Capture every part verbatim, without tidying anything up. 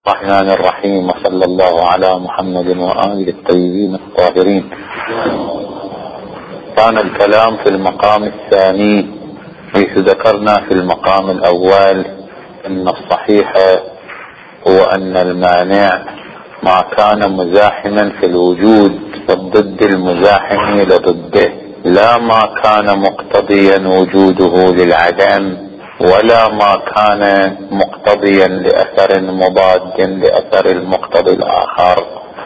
الرحمن الرحيم، وصلى الله على محمد وآله الطيبين الطاهرين. كان الكلام في المقام الثاني، حيث ذكرنا في المقام الأول أن الصحيح هو أن المانع ما كان مزاحما في الوجود والضد المزاحم لضده، لا ما كان مقتضيا وجوده للعدم، ولا ما كان مقتضيا لأثر مضاد لأثر المقتضي الآخر.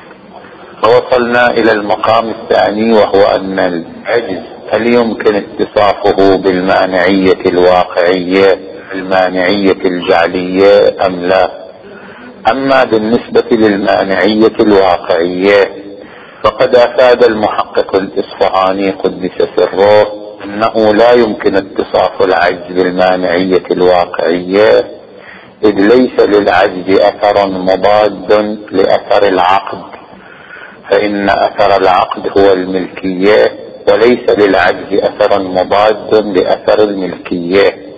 فوصلنا إلى المقام الثاني، وهو أن العجز هل يمكن اتصافه بالمانعية الواقعية المانعية الجعلية أم لا؟ أما بالنسبة للمانعية الواقعية فقد أفاد المحقق الإصفهاني قدس سره أنه لا يمكن اتصاف العجز بالمانعية الواقعية، إذ ليس للعجز أثر مضاد لأثر العقد، فإن أثر العقد هو الملكية، وليس للعجز أثر مضاد لأثر الملكية.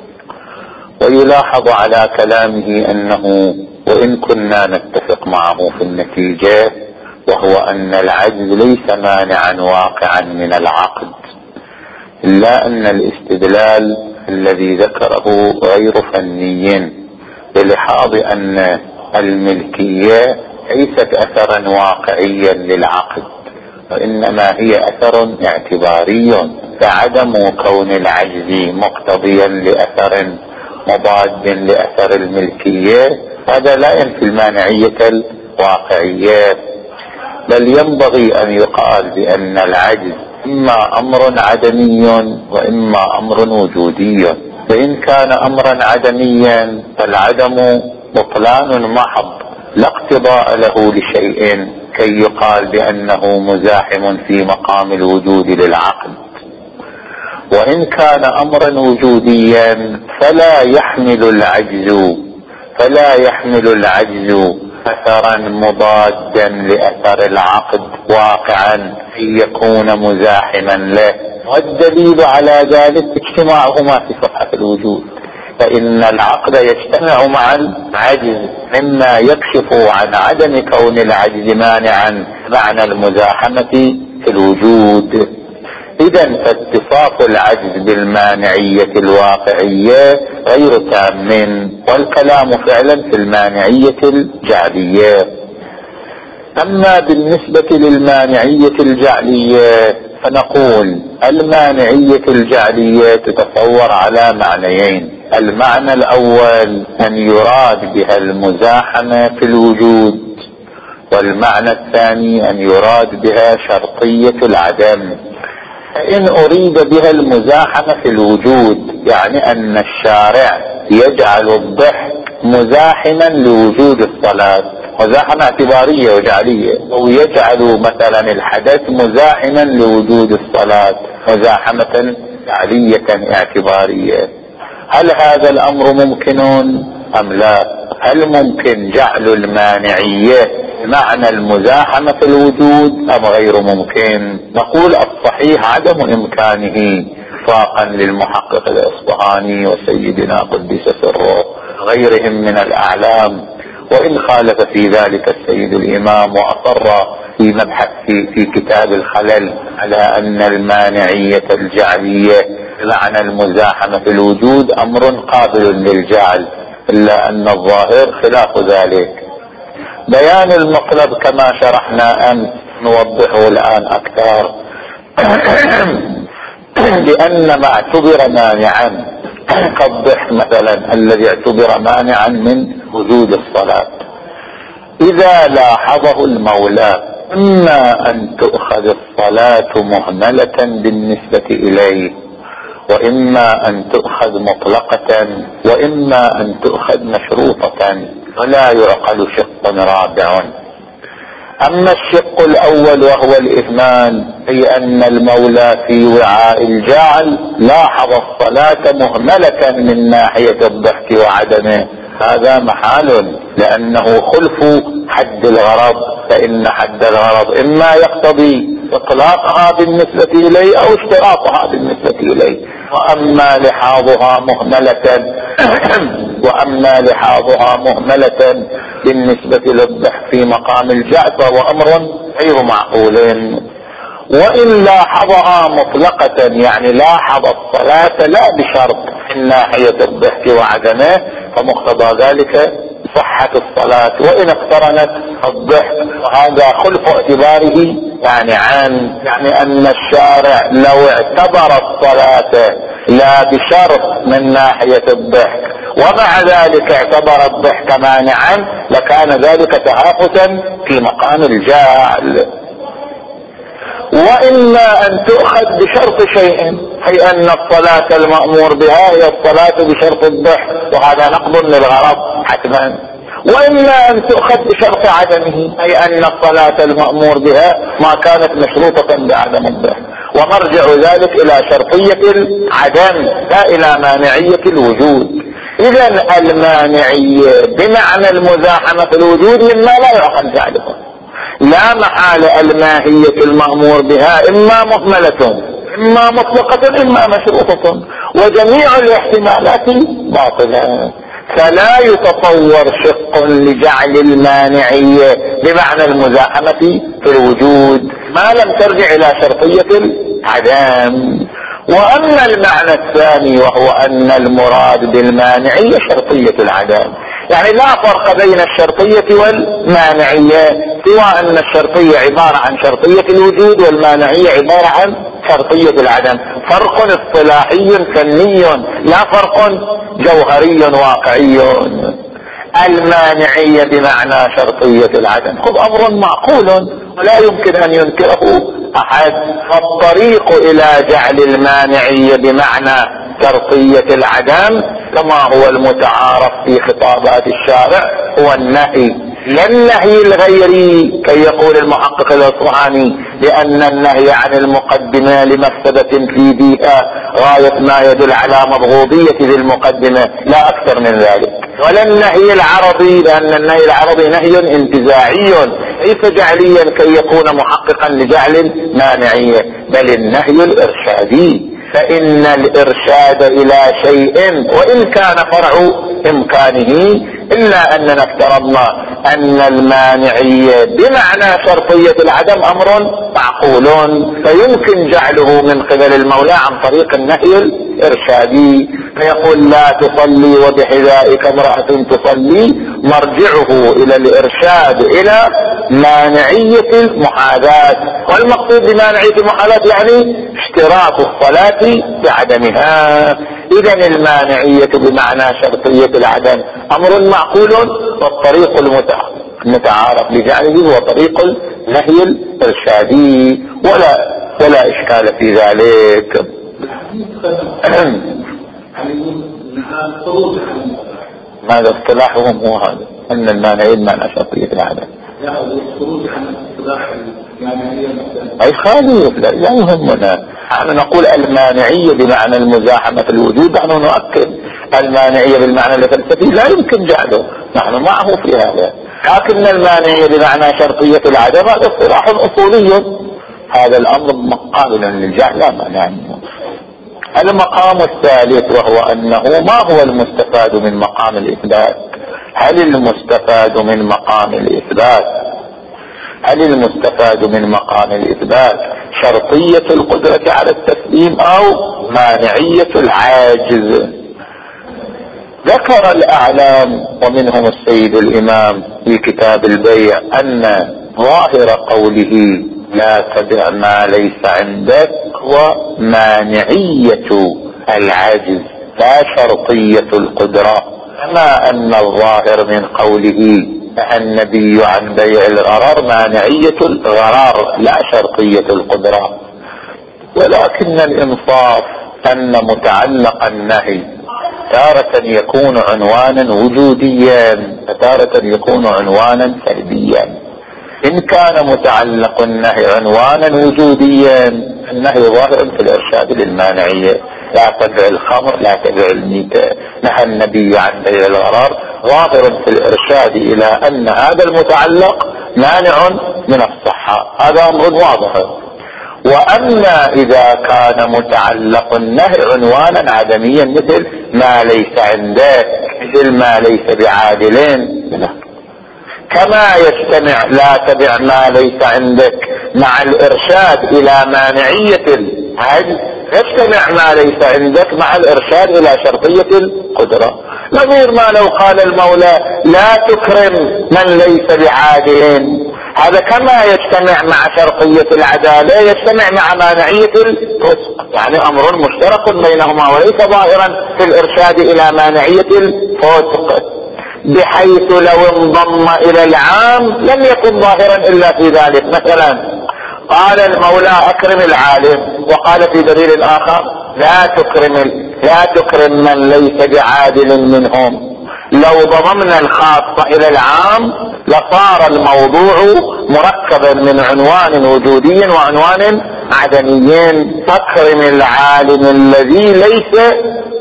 ويلاحظ على كلامه أنه وإن كنا نتفق معه في النتيجة، وهو أن العجز ليس مانعا واقعا من العقد، إلا أن الاستدلال الذي ذكره غير فني، للحاظ أن الملكية ليست أثرا واقعيا للعقد، وإنما هي أثر اعتباري، فعدم كون العجز مقتضيا لأثر مضاد لأثر الملكية هذا لا ينفي المانعية الواقعية، بل ينبغي أن يقال بأن العجز إما أمر عدمي وإما أمر وجودي. فإن كان أمرا عدميا فالعدم بطلان محض، لا اقتضاء له لشيء كي يقال بأنه مزاحم في مقام الوجود للعقد. وإن كان أمرا وجوديا فلا يحمل العجز فلا يحمل العجز أثرا مضادا لأثر العقد واقعا أن يكون مزاحما له، والدليل على ذلك اجتماعهما في صفحة الوجود، فإن العقد يجتمع مع العجز مما يكشف عن عدم كون العجز مانعا معنى المزاحمة في الوجود. إذن فاتصاف العجز بالمانعية الواقعية غير تام، والكلام فعلا في المانعية الجعلية. أما بالنسبة للمانعية الجعلية فنقول المانعية الجعلية تتصور على معنيين: المعنى الأول أن يراد بها المزاحمة في الوجود، والمعنى الثاني أن يراد بها شرطية العدم. فإن أريد بها المزاحمة في الوجود يعني أن الشارع يجعل الضحك مزاحما لوجود الصلاة، مزاحمة اعتبارية وجعلية، أو يجعل مثلا الحدث مزاحما لوجود الصلاة مزاحمة جعلية اعتبارية، هل هذا الأمر ممكن أم لا؟ هل ممكن جعل المانعية معنى المزاحمة في الوجود أم غير ممكن؟ نقول الصحيح عدم إمكانه وفاقا للمحقق الإصفهاني وسيدنا قدس سره غيرهم من الأعلام، وإن خالف في ذلك السيد الإمام وأصر في مبحث في, في كتاب الخلل على أن المانعية الجعلية معنى المزاحمة في الوجود أمر قابل للجعل، إلا أن الظاهر خلاف ذلك. بيان المطلب كما شرحنا أمس نوضحه الآن أكثر، لأن ما اعتبر مانعا كالضحك مثلا الذي اعتبر مانعا من وجود الصلاة، إذا لاحظه المولى إما أن تؤخذ الصلاة مهملة بالنسبة إليه، وإما أن تؤخذ مطلقة، وإما أن تؤخذ مشروطة، ولا يعقل شق رابع. أما الشق الأول وهو الإهمال، أي أن المولى في وعاء الجعل لاحظ الصلاة مهملة من ناحية الضحك وعدمه، هذا محال، لأنه خلف حد الغرض، فإن حد الغرض إما يقتضي إطلاقها بالنسبة إليه أو اشتراطها بالنسبة إليه. وأما لحاظها مهملة وأما لحاظها مهملة بالنسبة للضحك في مقام الجعل فهو أمر غير معقول. وإن لاحظها مطلقة يعني لاحظ الصلاة لا بشرط من ناحية الضحك وعدمه فمقتضى ذلك صحة الصلاة وإن اقترنت الضحك، وهذا خلف اعتباره يعني عن يعني أن الشارع لو اعتبر الصلاة لا بشرط من ناحية الضحك ومع ذلك اعتبر الضحك مانعا لكان ذلك تهافتا في مقام الجعل. وإما أن تؤخذ بشرط شيء أي أن الصلاة المأمور بها هي الصلاة بشرط الضحك وهذا نقض للغرض حتما، وإما أن تؤخذ بشرط عدمه أي أن الصلاة المأمور بها ما كانت مشروطة بعدم الضحك، ومرجع ذلك إلى شرطية العدم لا إلى مانعية الوجود. إذا المانعية بمعنى المزاحمة في الوجود مما لا يعقل ذلك، لا محالة الماهية المأمور بها إما مهملة إما مطلقة إما مشروطة وجميع الاحتمالات باطلة، فلا يتصور شق لجعل المانعية بمعنى المزاحمة في الوجود ما لم ترجع إلى شرطية العدم. وأما المعنى الثاني وهو أن المراد بالمانعية شرطية العدم، يعني لا فرق بين الشرطية والمانعية سوى أن الشرطية عبارة عن شرطية الوجود والمانعية عبارة عن شرطية العدم، فرق اصطلاحي فني لا فرق جوهري واقعي. المانعية بمعنى شرطية العدم خذ أمر معقول ولا يمكن أن ينكره أحد، فالطريق إلى جعل المانعية بمعنى شرطية العدم كما هو المتعارف في خطابات الشارع هو النهي، لا النهي الغيري كي يقول المحقق الأصفهاني لأن النهي عن المقدمة لمفسدة في بيئة غاية ما يدل على مبغوضية ذي المقدمة لا أكثر من ذلك، ولا النهي العرضي لأن النهي العرضي نهي انتزاعي ليس جعليا كي يكون محققا لجعل مانعية، بل النهي الإرشادي، فإن الإرشاد إلى شيء وإن كان فرع إمكانه إلا أننا افترضنا أن المانعية بمعنى شرطية العدم أمر معقول فيمكن جعله من قبل المولى عن طريق النهي الإرشادي، فيقول لا تصلي وبحذائك امرأة تصلي، مرجعه إلى الإرشاد إلى مانعية المحاذاة، والمقصود بمانعية المحاذاة يعني اشتراط الصلاة بعدمها. إذا المانعية بمعنى شرطية العدم أمر معقول والطريق المتعارف لجعله هو طريق النهي الإرشادي ولا ولا إشكال في ذلك. ماذا اصطلاحهم هو هذا أن المانعية بمعنى شرطية العدم أي خالف لا, لا يهمنا، نحن نقول المانعية بمعنى المزاحمة في الوجود، نحن نؤكد المانعية بالمعنى الفلسفي لا يمكن جعله، نحن معه في هذا، لكن المانعية بمعنى شرطية العدم هذا اصطلاح أصولي، هذا الأمر مقابل للجعل لا مانع عنه. المقام الثالث وهو أنه ما هو المستفاد من مقام الإثبات؟ هل المستفاد من مقام الإثبات هل المستفاد من مقام الإثبات شرطية القدرة على التسليم أو مانعية العاجز؟ ذكر الأعلام ومنهم السيد الإمام في كتاب البيع أن ظاهر قوله لا تبع ما ليس عندك ومانعية العاجز لا شرطية القدرة، كما أن الظاهر من قوله النبي عن بيع الغرر مانعية الغرار لا شرطية القدرة. ولكن الإنصاف أن متعلق النهي تارة يكون عنوانا وجوديا وتارة يكون عنوانا سلبيا. إن كان متعلق النهي عنوانا وجوديا النهي ظاهر في الإرشاد للمانعية، لا تبع الخمر لا تبع الميتة، نهى النبي عن بيع الغرار، ظاهر في الإرشاد إلى أن هذا المتعلق مانع من الصحة، هذا أمر واضح. واما اذا كان متعلق النهي عنوانا عدميا مثل ما ليس عندك، مثل ما ليس بعادلين، كما يجتمع لا تبع ما ليس عندك مع الارشاد الى مانعية العجز، يجتمع ما ليس عندك مع الارشاد الى شرطية القدرة. نظير ما لو قال المولى لا تكرم من ليس بعادل، هذا كما يجتمع مع شرطية العدالة يجتمع مع مانعية الفسق، يعني امر مشترك بينهما وليس ظاهرا في الارشاد الى مانعية الفسق، بحيث لو انضم الى العام لم يكن ظاهرا الا في ذلك. مثلا قال المولى اكرم العالم، وقال في دليل اخر لا تكرم لا تكرم من ليس بعادل منهم. لو ضممنا الخاص الى العام لصار الموضوع مركبا من عنوان وجودي وعنوان عدمي. اكرم العالم الذي ليس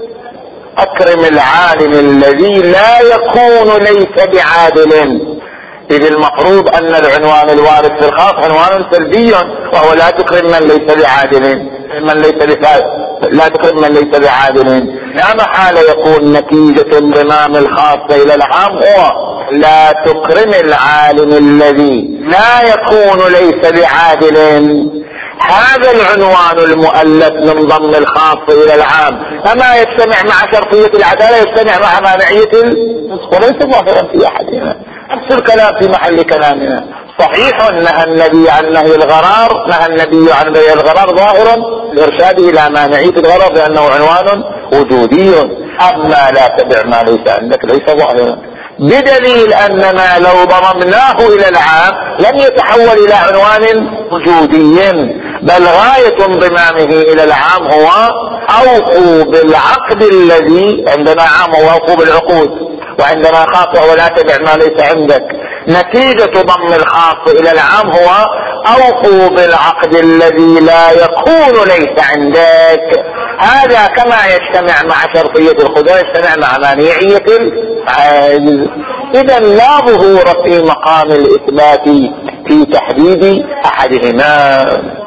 اكرم العالم الذي لا يكون ليس بعادل، إذ المفروض ان العنوان الوارد في الخاص عنوان سلبي، وهو لا تكرم من ليس بعادل، من ليس بفاعل لا تكرم من ليس بعادل. لا محالة يكون نتيجة انضمام الخاص الى العام هو لا تكرم العالم الذي لا يكون ليس بعادل. هذا العنوان المؤلف من ضم الخاص الى العام اما يجتمع مع شرطية العدالة، يجتمع مع مانعية الفسق، وليس ظاهرا في احدنا. نفس الكلام في محل كلامنا. صحيح نهى النبي عن نهي الغرار، نهى النبي عن بيع الغرار ظاهرا الارشاد الى مانعية الغرار لانه عنوان وجودي. اما لا تبع ما ليس عندك ليس ظاهرا، بدليل اننا لو ضممناه الى العام لم يتحول الى عنوان وجودي، بل غاية انضمامه الى العام هو اوفوا بالعقد الذي عندنا عام، هو اوفوا بالعقود، وعندنا خاص ولا تبع ما ليس عندك. نتيجة ضم الخاص الى العام هو اوفوا بالعقد الذي لا يكون ليس عندك. هذا كما يجتمع مع شرطية الخضوع يجتمع مع مانعية العاجز. اذا لا ظهور في مقام الاثبات في تحديد احدهما.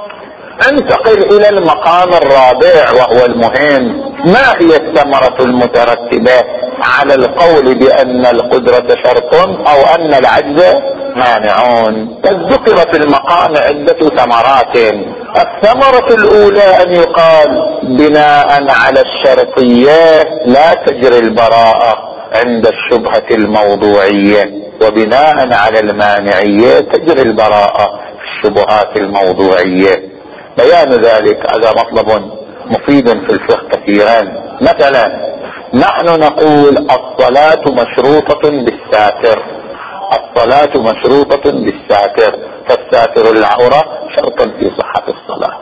انتقل الى المقام الرابع وهو المهم. ما هي الثمرة المترتبة على القول بان القدرة شرط او ان العجز مانعون؟ ذكر في المقام عدة ثمرات. الثمرة الاولى ان يقال بناء على الشرطية لا تجري البراءة عند الشبهة الموضوعية، وبناء على المانعية تجري البراءة في الشبهات الموضوعية. بيان ذلك هذا مطلب مفيد في الفقه كثيرا. مثلا نحن نقول الصلاة مشروطة بالساتر، الصلاة مشروطة بالساتر، فالساتر العورة شرط في صحة الصلاة.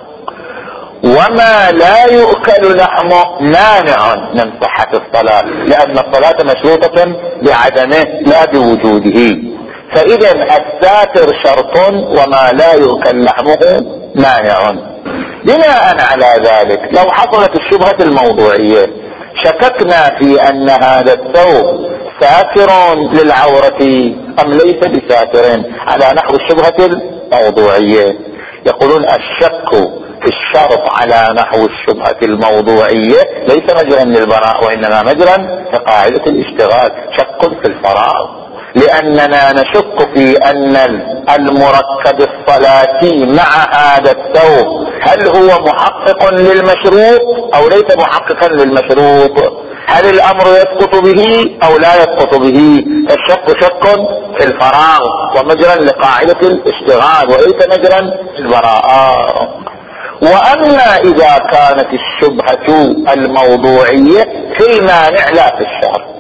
وما لا يؤكل لحمه مانع من صحة الصلاة، لأن الصلاة مشروطة بعدمه لا بوجوده. فإذا الساتر شرط وما لا يؤكل لحمه مانع. بناء على ذلك لو حصلت الشبهة الموضوعية شككنا في أن هذا الثوب ساتر للعورة أم ليس بساتر على نحو الشبهة الموضوعية، يقولون الشك في الشرط على نحو الشبهة الموضوعية ليس مجرا للبراء، وإنما مجرا كقاعدة الاشتغال، شك في الفراغ، لأننا نشك في أن المركب الصلاتي مع هذا الثوب هل هو محقق للمشروط أو ليس محققا للمشروط، هل الأمر يسقط به أو لا يسقط به. الشك شك في الفراغ ومجرا لقاعدة الاشتغال وليس مجرا البراءة. وأما إذا كانت الشبهة الموضوعية في المانع لا في الشرط،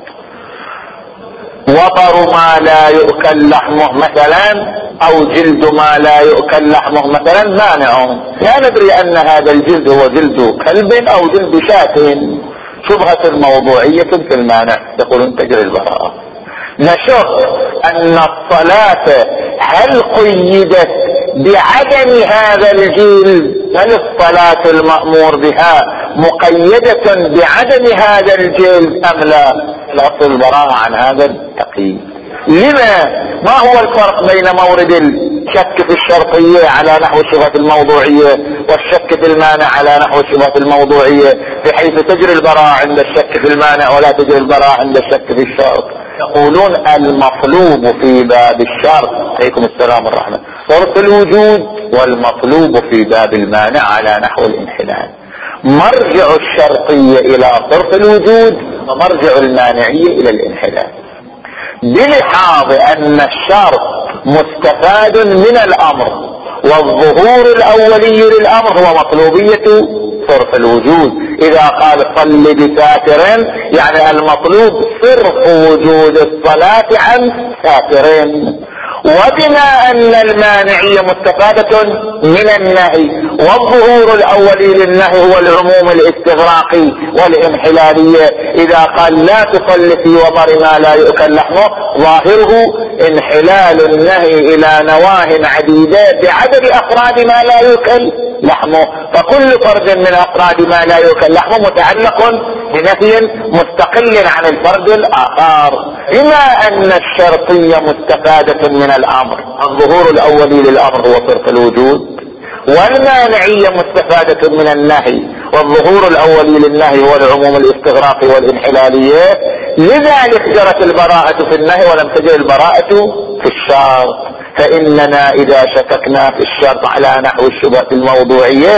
وطر ما لا يؤكل لحمه مثلا او جلد ما لا يؤكل لحمه مثلا مانع، لا ندري ان هذا الجلد هو جلد كلب او جلد شاة، شبهة موضوعية في المانع، يقولون تجري البراءة. نشك ان الصلاة هل قيدت بعدم هذا الجلد، هل الصلاة المأمور بها مقيدة بعدم هذا الجلد ام لا؟ الأصل البراءة عن هذا التقييد. لما؟ ما هو الفرق بين مورد الشك في الشرطية على نحو الشبهة الموضوعية، والشك في المانع على نحو الشبهة الموضوعية، بحيث تجري البراءة عند الشك في المانع ولا تجري البراءة عند الشك في الشرط. يقولون المطلوب في باب الشرط، عليكم السلام والرحمة، صرف الوجود، والمطلوب في باب المانع على نحو الانحلال. مرجع الشرطية الى صرف الوجود، ومرجع المانعية الى الانحلال، بلحاظ ان الشرط مستفاد من الامر، والظهور الاولي للامر هو مطلوبية صرف الوجود. اذا قال صل بساتر يعني المطلوب صرف وجود الصلاة عن ساترين. وبما ان المانعية مستفادة من النهي، والظهور الاولي للنهي هو العموم الاستغراقي والانحلالية، اذا قال لا تصل في وبر ما لا يؤكل لحمه، ظاهره انحلال النهي الى نواه عديدة بعدد افراد ما لا يؤكل لحمه، فكل فرد من افراد ما لا يؤكل لحمه متعلق بنفي مستقل عن الفرد الاخر. بما ان الشرطية مستفادة من الامر، الظهور الاولي للامر هو صرف الوجود، والمانعية مستفادة من النهي، والظهور الاولي للنهي هو العموم الاستغراقي والانحلالية، لذلك جرت البراءة في النهي ولم تجر البراءة في الشرط. فإننا إذا شككنا في الشرط على نحو الشبهة الموضوعية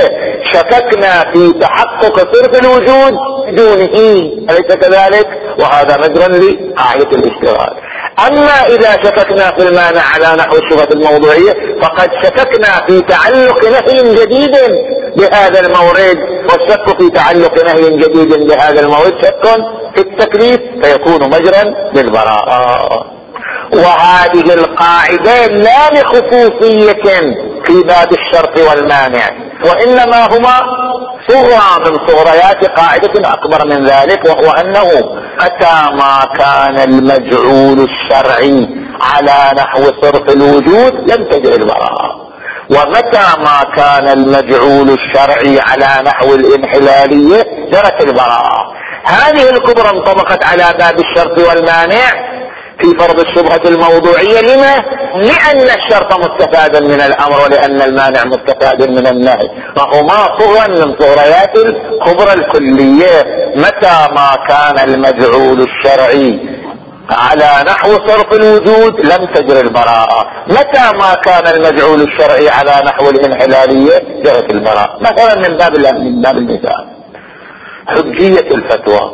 شككنا في تحقق صرف الوجود دونه، أليس كذلك؟ وهذا مجرى لقاعدة الاشتراك. أما إذا شككنا في المانع على نحو الشبهة الموضوعية فقد شككنا في تعلق نهي جديد بهذا المورد، والشك في تعلق نهي جديد بهذا المورد شك في التكليف، فيكون مجرى للبراءة. وهذه القاعدة لا لخصوصية في باب الشرط والمانع، وإنما هما صغرى من صغريات قاعدة أكبر من ذلك، وهو أنه متى ما كان المجعول الشرعي على نحو صرف الوجود لم تجر البراءة، ومتى ما كان المجعول الشرعي على نحو الانحلالية جرت البراءة. هذه الكبرى انطبقت على باب الشرط والمانع في فرض الشبهة الموضوعية. لما؟ لأن الشرط مستفاد من الأمر، ولأن المانع مستفاد من النهي، فهما صغرا من صغريات الكبرى الكلية. متى ما كان المجعول الشرعي على نحو صرف الوجود لم تجر البراءة، متى ما كان المجعول الشرعي على نحو الانحلالية جرت البراءة. مثلا من باب من باب المثال حجية الفتوى،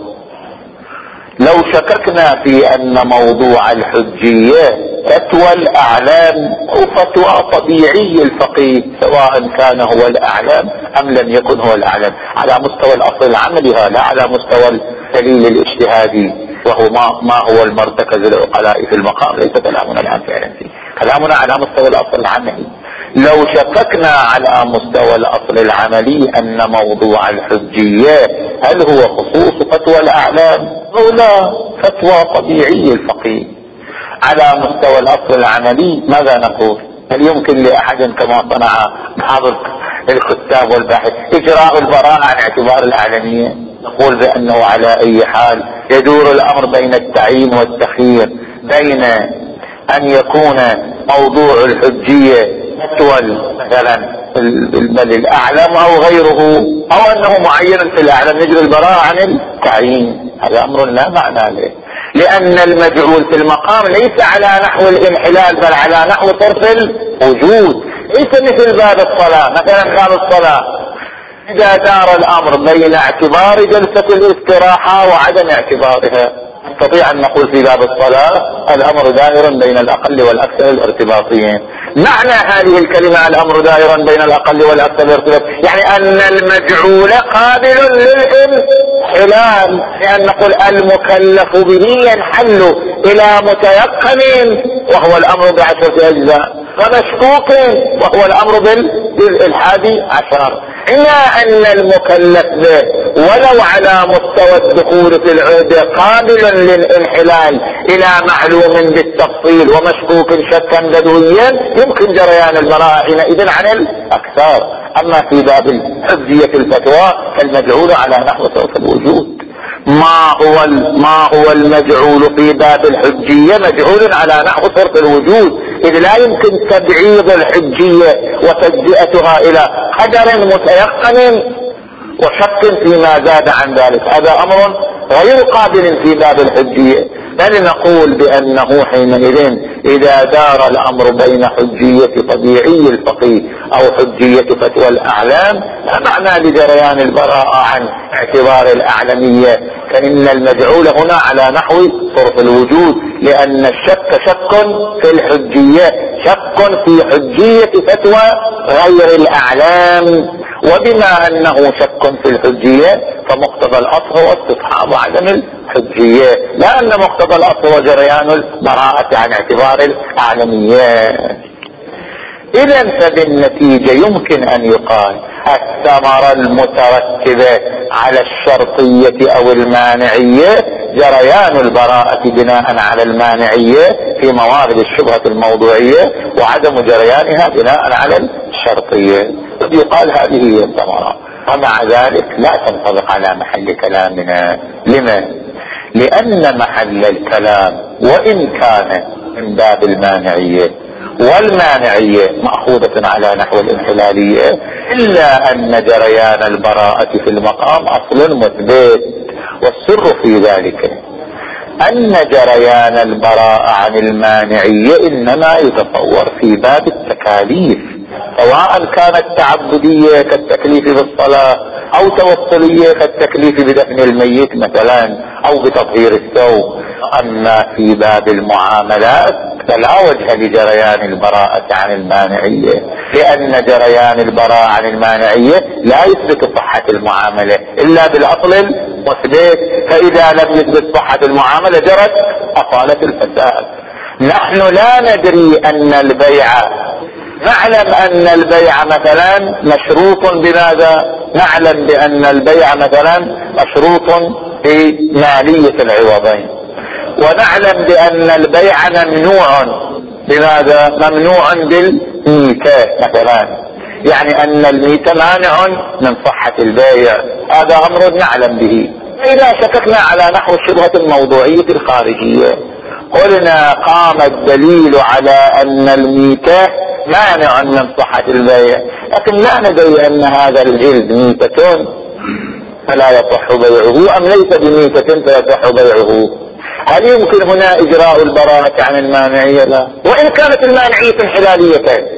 لو شككنا في ان موضوع الحجية فتوى الاعلام او فتوى طبيعي الفقيه، سواء كان هو الاعلام ام لم يكن هو الاعلام، على مستوى الاصل العملي لا على مستوى الدليل الاجتهادي، وهو ما, ما هو المرتكز العقلاء في المقام، ليس كلامنا الان فعلا فيه، كلامنا على مستوى الاصل العملي. لو شككنا على مستوى الاصل العملي ان موضوع الحجية هل هو خصوص فتوى الاعلام او لا فتوى طبيعي الفقيه، على مستوى الاصل العملي ماذا نقول؟ هل يمكن لاحد كما صنع بعض الكتاب والباحث اجراء البراءة عن اعتبار الاعلامية؟ نقول بانه على اي حال يدور الامر بين التعيين والتخيير، بين ان يكون موضوع الحجية فتوى مثلا بل الاعلم او غيره، او انه معين في الاعلم نجري البراءة عن التعيين. هذا امر لا معنى له، لان المجعول في المقام ليس على نحو الانحلال بل على نحو صرف الوجود، ليس مثل باب الصلاة. مثلا باب الصلاة اذا دار الامر بين اعتبار جلسة الاستراحة وعدم اعتبارها، نستطيع ان نقول في باب الصلاة الامر دائر بين الاقل والاكثر الارتباطيين. معنى هذه الكلمة الامر دائر بين الاقل والاكثر الارتباطيين يعني ان المجعول قابل للانحلال، لان نقول المكلف به ينحل الى متيقن وهو الامر بعشرة اجزاء، ومشكوك وهو الامر بالجزء الحادي عشر. إلا أن المكلف به ولو على مستوى الدخول في العهدة قابل للانحلال إلى معلوم بالتفصيل ومشكوك شكا بدويا يمكن جريان البراءة حينئذ عن الأكثر. أما في باب حجية الفتوى فالمجعول على نحو صرف الوجود، ما هو ما هو المجعول في باب الحجية مجعول على نحو صرف الوجود، إذ لا يمكن تبعيض الحجية وتجزئتها إلى قدر متيقن وشك فيما زاد عن ذلك. هذا أمر غير قابل في باب الحجية، بل نقول بأنه حينئذ إذا دار الأمر بين حجية طبيعي الفقيه أو حجية فتوى الأعلام لا معنى لجريان البراءة عن اعتبار الأعلمية، فإن المجعول هنا على نحو صرف الوجود، لأن الشك شك في الحجية، شك في حجية فتوى غير الأعلام، وبما أنه شك في الحجية فمقتضى الأصل هو استصحاب عدم الحجية، لا أن مقتضى الأصل هو جريان البراءة عن اعتبار الأعلمية. إذن فبالنتيجة يمكن أن يقال الثمرة المترتبة على الشرطية أو المانعية جريان البراءة بناء على المانعية في موارد الشبهة الموضوعية، وعدم جريانها بناء على الشرطية. قد يقال هذه هي الثمرة، ومع ذلك لا تنطبق على محل كلامنا. لما؟ لأن محل الكلام وإن كان من باب المانعية، والمانعية مأخوذة على نحو الانحلالية، إلا أن جريان البراءة في المقام أصل مثبت، والسر في ذلك أن جريان البراءة عن المانعية إنما يتصور في باب التكاليف، سواء كانت تعبدية كالتكليف بالصلاة، أو توصلية كالتكليف بدفن الميت مثلا، أو بتطهير الثوب. أما في باب المعاملات فلا وجه لجريان البراءة عن المانعية، لأن جريان البراءة عن المانعية لا يثبت صحة المعاملة إلا بالأصل المثبت، فإذا لم يثبت صحة المعاملة جرت أصالة الفساد. نحن لا ندري أن البيع، نعلم أن البيع مثلا مشروط بماذا؟ نعلم بأن البيع مثلا مشروط بمالية العوضين، ونعلم بأن البيع ممنوع بماذا؟ ممنوع بالميتة مثلا، يعني أن الميتة مانع من صحة البيع، هذا أمر نعلم به. إذا شككنا على نحو الشبهة الموضوعية الخارجية قلنا قام الدليل على أن الميتة مانع من صحة البيع، لكن لا ندري أن هذا الجلد ميتة فلا يصح بيعه أم ليس بميتة فيصح بيعه. هل يمكن هنا إجراء البراءة عن المانعية؟ لا، وإن كانت المانعية انحلالية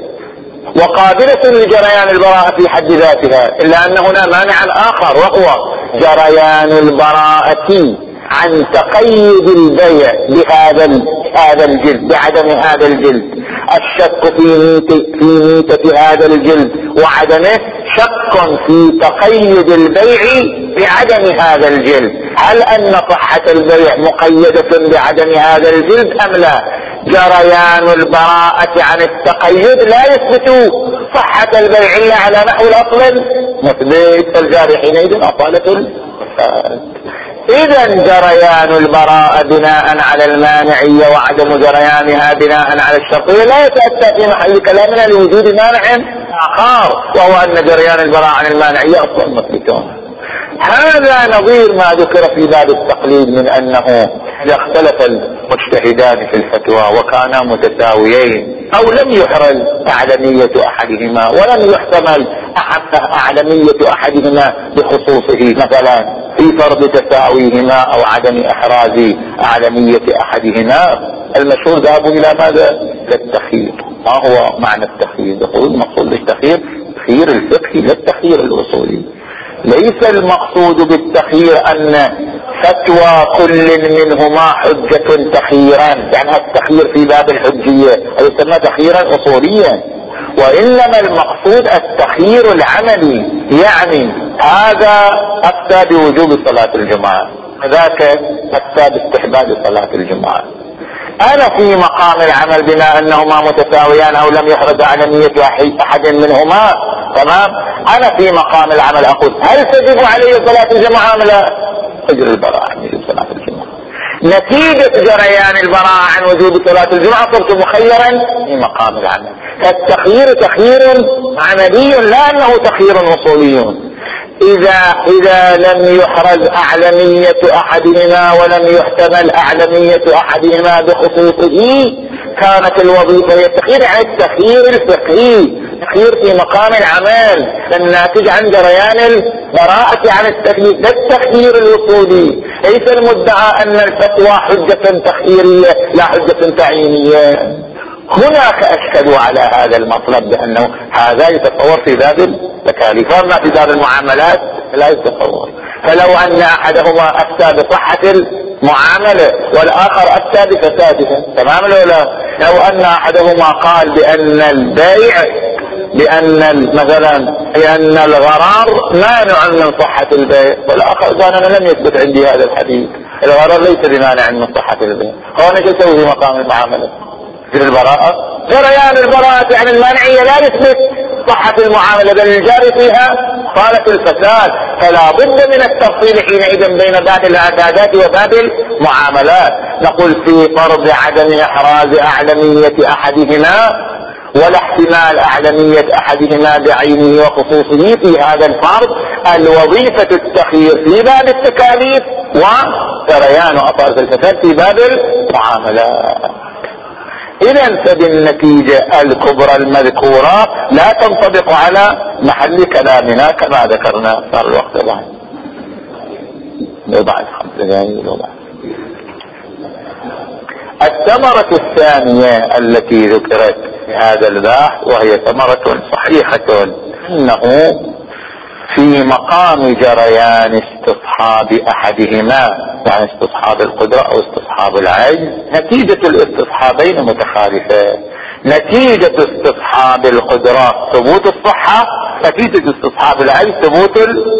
وقابلة لجريان البراءة في حد ذاتها، إلا أن هنا مانعا آخر وهو جريان البراءة عن تقييد البيع بهذا هذا الجلد، بعدم هذا الجلد. الشك في ميتة في ميتة هذا الجلد وعدمه شك في تقيد البيع بعدم هذا الجلد. هل أن صحة البيع مقيدة بعدم هذا الجلد أم لا؟ جريان البراءة عن التقيد لا يثبت صحة البيع إلا على نحو الأصل مثبت، فالجاري حينئذ أصالة الفساد. إذا جريان البراءة بناء على المانعية وعدم جريانها بناء على الشرطية لا يتأتى في محل كلامنا لوجود مانع آخر، وهو أن جريان البراءة عن المانعية أصلا مثبتون. هذا نظير ما ذكر في باب التقليد من أنه إذا اختلف المجتهدان في الفتوى وكانا متساويين أو لم يحرز أعلمية أحدهما ولم يحتمل أعلمية أحدهما بخصوصه مثلا في فرض تساويهما أو عدم إحراز أعلمية أحدهما، المشهور ذهبوا إلى ماذا؟ للتخيير. ما هو معنى التخيير؟ يقول المقصود بالتخيير تخيير الفقهي لا التخيير الأصولي. ليس المقصود بالتخيير أن فتوى كل منهما حجة تخييرا، يعني التخيير في باب الحجية يسمى تخييرا أصوليا، وإنما المقصود التخيير العملي، يعني هذا أفتى بوجوب صلاة الجمعة، ذاك أفتى باستحباب صلاة الجمعة. أنا في مقام العمل بما أنهما متساويان أو لم يحرز أعلمية أحد منهما، تمام، أنا في مقام العمل أقول هل تجب علي صلاة الجمعة أم لا؟ تجري البراءة عن وجوب صلاة الجمعة. نتيجة جريان البراءة عن وجوب صلاة الجمعة صرت مخيرا في مقام العمل. فالتخيير تخيير عملي لا أنه تخيير أصولي. إذا إذا لم يحرز أعلمية أحدهما ولم يحتمل أعلمية أحدهما بخصوصه كانت الوظيفة هي التخيير، عن التخيير الفقهي، تخيير في مقام العمل الناتج عن جريان البراءة عن التكليف، لا التخيير الوصولي. ليس المدعى أن الفتوى حجة تخييرية لا حجة تعيينية. هناك أشكلوا على هذا المطلب بأنه هذا يتصور في باب التكاليف، وما في باب المعاملات لا يتصور. فلو أن أحدهما أفتى بصحة المعاملة والآخر أفتى بفسادها، تمام ولا؟ لو أن أحدهما قال بأن البيع بأن مثلا بأن الغرار مانع من صحة البيع، والآخر قال أنا لم يثبت عندي هذا الحديث، الغرار ليس بمانع من صحة البيع، هو أنا شو أسوي في مقام المعاملة؟ في البراءة جريان البراءة عن المانعية لا يثبت صحة المعاملة، بل الجاري فيها قالت الفساد. فلا بد من التفصيل حينئذ بين باب العبادات وباب المعاملات. نقول في فرض عدم إحراز أعلمية أحدهما ولا احتمال أعلمية أحدهما بعينه وخصوصه في هذا الفرض الوظيفة التخيير في باب التكاليف وجريان أطراف الفساد في باب المعاملات. إذن فبالنتيجة الكبرى المذكورة لا تنطبق على محل كلامنا كما ذكرنا. صار الوقت بعد بعد خمس دقائق بعد. الثمرة الثانية التي ذكرت في هذا البحث وهي ثمرة صحيحة، أنه في مقام جريان استصحاب أحدهما، يعني استصحاب القدرة أو استصحاب العجز، نتيجة الاستصحابين متخالفة. نتيجة استصحاب القدرة ثبوت الصحة، نتيجة استصحاب العجز ثبوت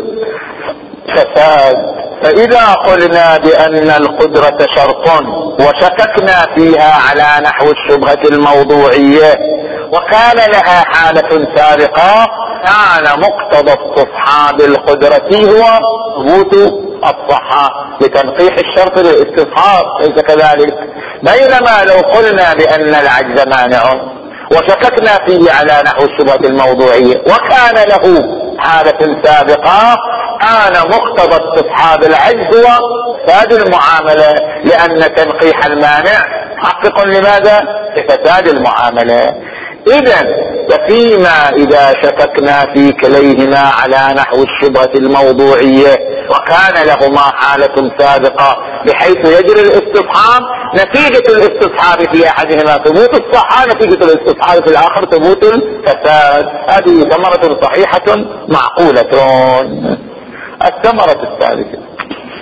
الفساد. فإذا قلنا بأن القدرة شرط وشككنا فيها على نحو الشبهة الموضوعية وكان لها حالة سابقة، كان مقتضى استصحاب القدرة هو ثبوت الصحة لتنقيح الشرط للاستصحاب، ليس كذلك؟ بينما لو قلنا بأن العجز مانع وشككنا فيه على نحو الشبهة الموضوعية وكان له حالة سابقة، كان مقتضى استصحاب العجز هو فساد المعاملة، لأن تنقيح المانع محقق لماذا؟ لفساد المعاملة. إذن ففيما إذا شككنا في كليهما على نحو الشبهة الموضوعية وكان لهما حالة سابقة بحيث يجري الاستصحاب، نتيجة الاستصحاب في أحدهما ثبوت الصحة، نتيجة الاستصحاب في الآخر ثبوت الفساد. هذه ثمرة صحيحة معقولة. الثمرة الثالثة